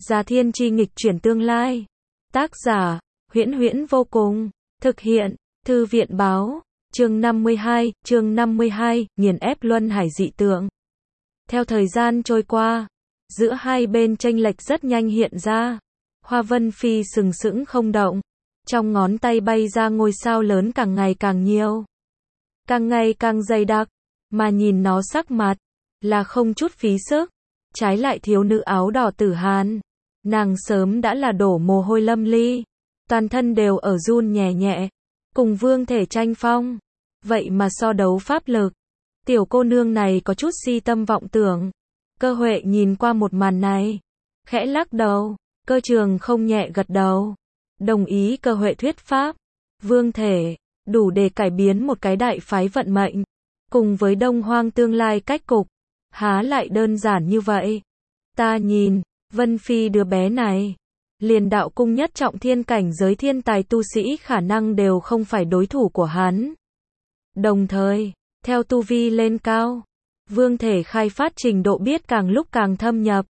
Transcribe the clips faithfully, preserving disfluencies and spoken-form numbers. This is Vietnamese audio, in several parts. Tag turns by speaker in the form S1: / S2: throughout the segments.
S1: Gia Thiên Chi nghịch chuyển tương lai. Tác giả, Huyễn Huyễn vô cùng. Thực hiện, Thư viện báo. Chương năm mươi hai, chương năm mươi hai, nghiền ép luân hải dị tượng. Theo thời gian trôi qua, giữa hai bên chênh lệch rất nhanh hiện ra. Hoa Vân Phi sừng sững không động. Trong ngón tay bay ra ngôi sao lớn càng ngày càng nhiều. Càng ngày càng dày đặc. Mà nhìn nó sắc mặt, là không chút phí sức. Trái lại thiếu nữ áo đỏ Tử Hàn. Nàng sớm đã là đổ mồ hôi lâm ly. Toàn thân đều ở run nhẹ nhẹ. Cùng vương thể tranh phong. Vậy mà so đấu pháp lực. Tiểu cô nương này có chút si tâm vọng tưởng. Cơ Huệ nhìn qua một màn này. Khẽ lắc đầu. Cơ Trường không nhẹ gật đầu. Đồng ý Cơ Huệ thuyết pháp. Vương thể, đủ để cải biến một cái đại phái vận mệnh. Cùng với Đông Hoang tương lai cách cục. Há lại đơn giản như vậy. Ta nhìn, Vân Phi đứa bé này. Liền đạo cung nhất trọng thiên cảnh giới thiên tài tu sĩ khả năng đều không phải đối thủ của hắn. Đồng thời, theo tu vi lên cao, vương thể khai phát trình độ biết càng lúc càng thâm nhập.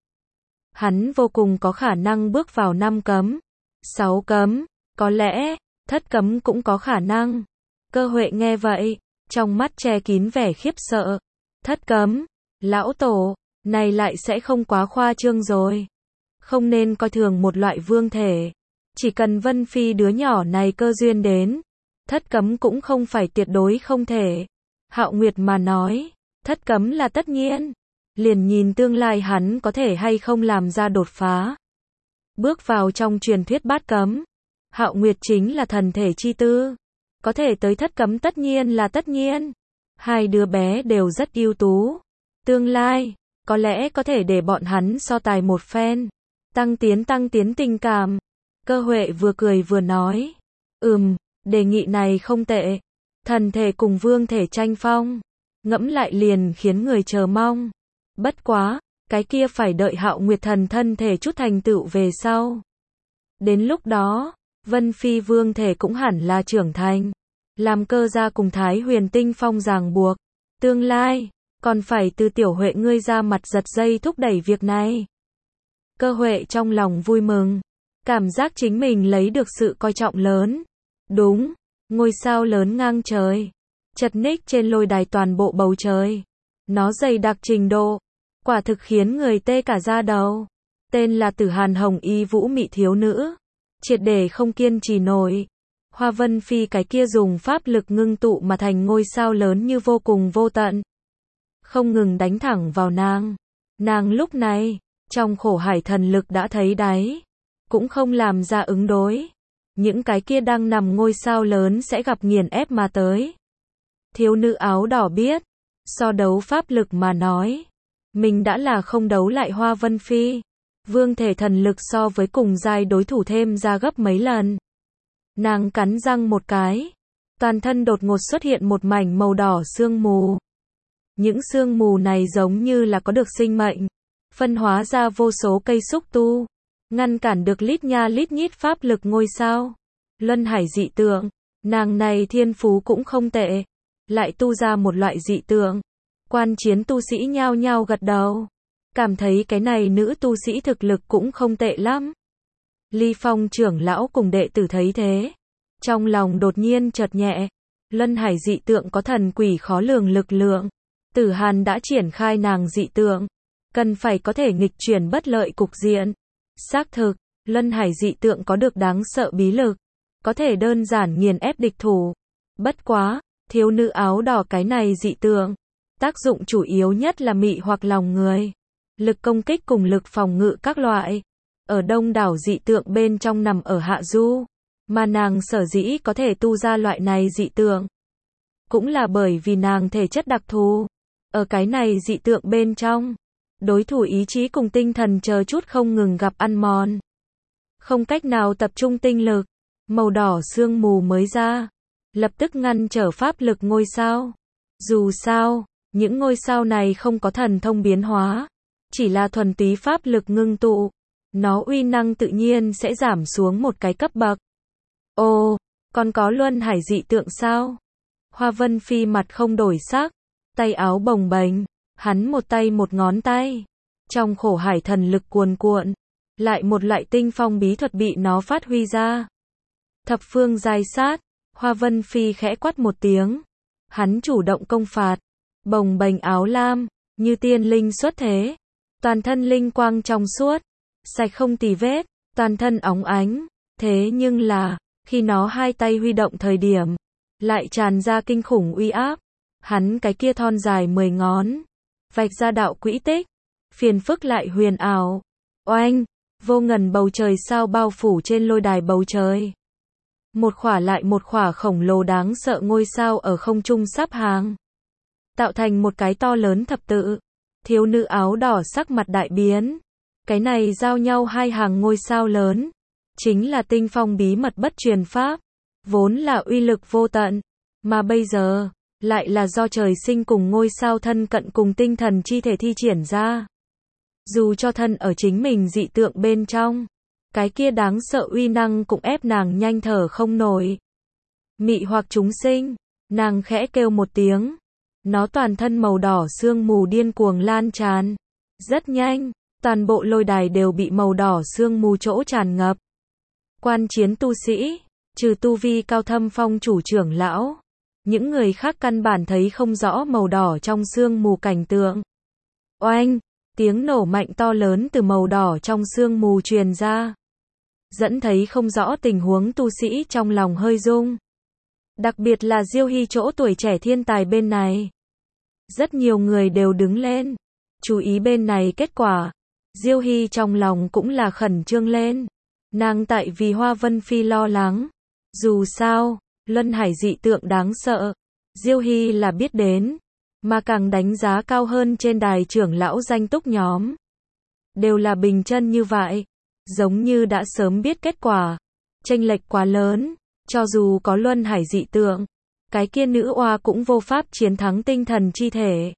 S1: Hắn vô cùng có khả năng bước vào năm cấm, sáu cấm, có lẽ, thất cấm cũng có khả năng. Cơ Huệ nghe vậy, trong mắt che kín vẻ khiếp sợ. Thất cấm, lão tổ, này lại sẽ không quá khoa trương rồi. Không nên coi thường một loại vương thể. Chỉ cần Vân Phi đứa nhỏ này cơ duyên đến, thất cấm cũng không phải tuyệt đối không thể. Hạo Nguyệt mà nói, thất cấm là tất nhiên. Liền nhìn tương lai hắn có thể hay không làm ra đột phá. Bước vào trong truyền thuyết bát cấm. Hạo Nguyệt chính là thần thể chi tư. Có thể tới thất cấm tất nhiên là tất nhiên. Hai đứa bé đều rất ưu tú. Tương lai, có lẽ có thể để bọn hắn so tài một phen. Tăng tiến tăng tiến tình cảm. Cơ Huệ vừa cười vừa nói. Ừm, đề nghị này không tệ. Thần thể cùng vương thể tranh phong. Ngẫm lại liền khiến người chờ mong. Bất quá, cái kia phải đợi Hạo Nguyệt thần thân thể chút thành tựu về sau. Đến lúc đó, Vân Phi vương thể cũng hẳn là trưởng thành. Làm Cơ gia cùng Thái Huyền Tinh Phong ràng buộc. Tương lai, còn phải từ Tiểu Huệ ngươi ra mặt giật dây thúc đẩy việc này. Cơ Huệ trong lòng vui mừng. Cảm giác chính mình lấy được sự coi trọng lớn. Đúng, ngôi sao lớn ngang trời. Chật ních trên lôi đài toàn bộ bầu trời. Nó dày đặc trình độ. Quả thực khiến người tê cả da đầu. Tên là Tử Hàn Hồng Y Vũ Mị thiếu nữ. Triệt để không kiên trì nổi. Hoa Vân Phi cái kia dùng pháp lực ngưng tụ mà thành ngôi sao lớn như vô cùng vô tận. Không ngừng đánh thẳng vào nàng. Nàng lúc này, trong khổ hải thần lực đã thấy đáy. Cũng không làm ra ứng đối. Những cái kia đang nằm ngôi sao lớn sẽ gặp nghiền ép mà tới. Thiếu nữ áo đỏ biết. So đấu pháp lực mà nói. Mình đã là không đấu lại Hoa Vân Phi. Vương thể thần lực so với cùng giai đối thủ thêm ra gấp mấy lần. Nàng cắn răng một cái. Toàn thân đột ngột xuất hiện một mảnh màu đỏ sương mù. Những sương mù này giống như là có được sinh mệnh. Phân hóa ra vô số cây xúc tu. Ngăn cản được lít nha lít nhít pháp lực ngôi sao. Luân hải dị tượng. Nàng này thiên phú cũng không tệ. Lại tu ra một loại dị tượng. Quan chiến tu sĩ nhao nhao gật đầu. Cảm thấy cái này nữ tu sĩ thực lực cũng không tệ lắm. Ly Phong trưởng lão cùng đệ tử thấy thế. Trong lòng đột nhiên chợt nhẹ. Luân hải dị tượng có thần quỷ khó lường lực lượng. Tử Hàn đã triển khai nàng dị tượng. Cần phải có thể nghịch chuyển bất lợi cục diện. Xác thực, luân hải dị tượng có được đáng sợ bí lực. Có thể đơn giản nghiền ép địch thủ. Bất quá, thiếu nữ áo đỏ cái này dị tượng. Tác dụng chủ yếu nhất là mị hoặc lòng người. Lực công kích cùng lực phòng ngự các loại. Ở đông đảo dị tượng bên trong nằm ở hạ du. Mà nàng sở dĩ có thể tu ra loại này dị tượng. Cũng là bởi vì nàng thể chất đặc thù. Ở cái này dị tượng bên trong. Đối thủ ý chí cùng tinh thần chờ chút không ngừng gặp ăn mòn. Không cách nào tập trung tinh lực. Màu đỏ sương mù mới ra. Lập tức ngăn trở pháp lực ngôi sao. Dù sao, những ngôi sao này không có thần thông biến hóa. Chỉ là thuần túy pháp lực ngưng tụ. Nó uy năng tự nhiên sẽ giảm xuống một cái cấp bậc. Ồ, còn có luân hải dị tượng sao? Hoa Vân Phi mặt không đổi sắc. Tay áo bồng bềnh. Hắn một tay một ngón tay. Trong khổ hải thần lực cuồn cuộn. lại một loại tinh phong bí thuật bị nó phát huy ra. Thập phương giai sát, Hoa Vân Phi khẽ quát một tiếng. Hắn chủ động công phạt, bồng bềnh áo lam, như tiên linh xuất thế. Toàn thân linh quang trong suốt, sạch không tì vết, toàn thân óng ánh. Thế nhưng là, khi nó hai tay huy động thời điểm, lại tràn ra kinh khủng uy áp. Hắn cái kia thon dài mười ngón, vạch ra đạo quỹ tích, phiền phức lại huyền ảo. Oanh, vô ngần bầu trời sao bao phủ trên lôi đài bầu trời. Một khỏa lại một khỏa khổng lồ đáng sợ ngôi sao ở không trung sắp hàng, tạo thành một cái to lớn thập tự. Thiếu nữ áo đỏ sắc mặt đại biến. Cái này giao nhau hai hàng ngôi sao lớn, chính là tinh phong bí mật bất truyền pháp, vốn là uy lực vô tận, mà bây giờ, lại là do trời sinh cùng ngôi sao thân cận cùng tinh thần chi thể thi triển ra. Dù cho thân ở chính mình dị tượng bên trong, cái kia đáng sợ uy năng cũng ép nàng nhanh thở không nổi. Mị hoặc chúng sinh, nàng khẽ kêu một tiếng. Nó toàn thân màu đỏ sương mù điên cuồng lan tràn. Rất nhanh, toàn bộ lôi đài đều bị màu đỏ sương mù chỗ tràn ngập. Quan chiến tu sĩ, trừ tu vi cao thâm phong chủ trưởng lão, những người khác căn bản thấy không rõ màu đỏ trong sương mù cảnh tượng. Oanh, tiếng nổ mạnh to lớn từ màu đỏ trong sương mù truyền ra, dẫn thấy không rõ tình huống tu sĩ trong lòng hơi rung. Đặc biệt là Diêu Hy chỗ tuổi trẻ thiên tài bên này. Rất nhiều người đều đứng lên, chú ý bên này kết quả. Diêu Hy trong lòng cũng là khẩn trương lên. Nàng tại vì Hoa Vân Phi lo lắng. Dù sao, luân hải dị tượng đáng sợ, Diêu Hy là biết đến, mà càng đánh giá cao hơn trên đài trưởng lão danh túc nhóm. Đều là bình chân như vậy, giống như đã sớm biết kết quả. Chênh lệch quá lớn, cho dù có luân hải dị tượng, cái kia nữ oa cũng vô pháp chiến thắng tinh thần chi thể.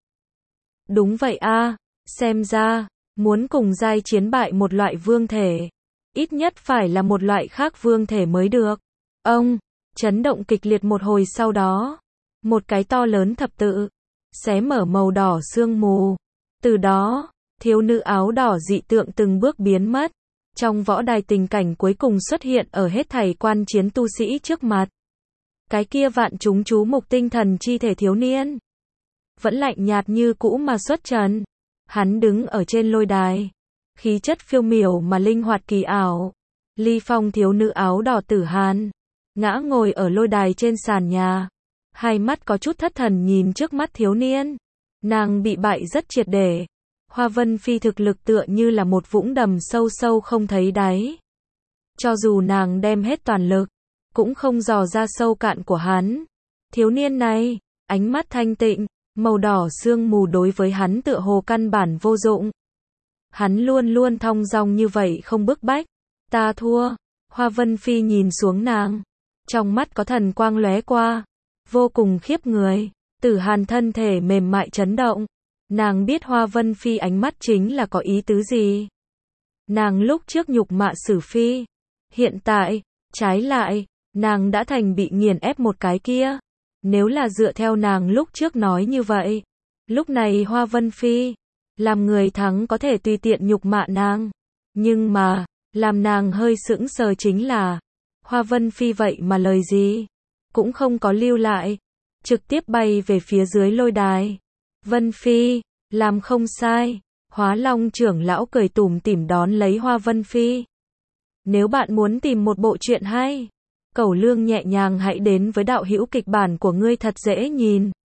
S1: Đúng vậy a, xem ra, muốn cùng giai chiến bại một loại vương thể, ít nhất phải là một loại khác vương thể mới được. Ông, chấn động kịch liệt một hồi sau đó, một cái to lớn thập tự, xé mở màu đỏ sương mù. Từ đó, thiếu nữ áo đỏ dị tượng từng bước biến mất. Trong võ đài tình cảnh cuối cùng xuất hiện ở hết thảy quan chiến tu sĩ trước mặt. Cái kia vạn chúng chú mục tinh thần chi thể thiếu niên, vẫn lạnh nhạt như cũ mà xuất trần. Hắn đứng ở trên lôi đài, khí chất phiêu miểu mà linh hoạt kỳ ảo. Ly phong thiếu nữ áo đỏ Tử Hàn, ngã ngồi ở lôi đài trên sàn nhà. Hai mắt có chút thất thần nhìn trước mắt thiếu niên. Nàng bị bại rất triệt để. Hoa Vân Phi thực lực tựa như là một vũng đầm sâu sâu không thấy đáy. Cho dù nàng đem hết toàn lực, cũng không dò ra sâu cạn của hắn. Thiếu niên này, ánh mắt thanh tịnh, màu đỏ sương mù đối với hắn tựa hồ căn bản vô dụng. Hắn luôn luôn thong dong như vậy không bức bách. Ta thua. Hoa Vân Phi nhìn xuống nàng, trong mắt có thần quang lóe qua, vô cùng khiếp người. Tử Hàn thân thể mềm mại chấn động. Nàng biết Hoa Vân Phi ánh mắt chính là có ý tứ gì. Nàng lúc trước nhục mạ Sử Phi, hiện tại, trái lại, nàng đã thành bị nghiền ép một cái kia. Nếu là dựa theo nàng lúc trước nói như vậy, lúc này Hoa Vân Phi, làm người thắng có thể tùy tiện nhục mạ nàng. Nhưng mà, làm nàng hơi sững sờ chính là, Hoa Vân Phi vậy mà lời gì cũng không có lưu lại, trực tiếp bay về phía dưới lôi đài. Vân Phi, làm không sai. Hóa Long trưởng lão cười tủm tỉm đón lấy Hoa Vân Phi. Nếu bạn muốn tìm một bộ truyện hay, cẩu lương nhẹ nhàng hãy đến với đạo hữu kịch bản của ngươi thật dễ nhìn.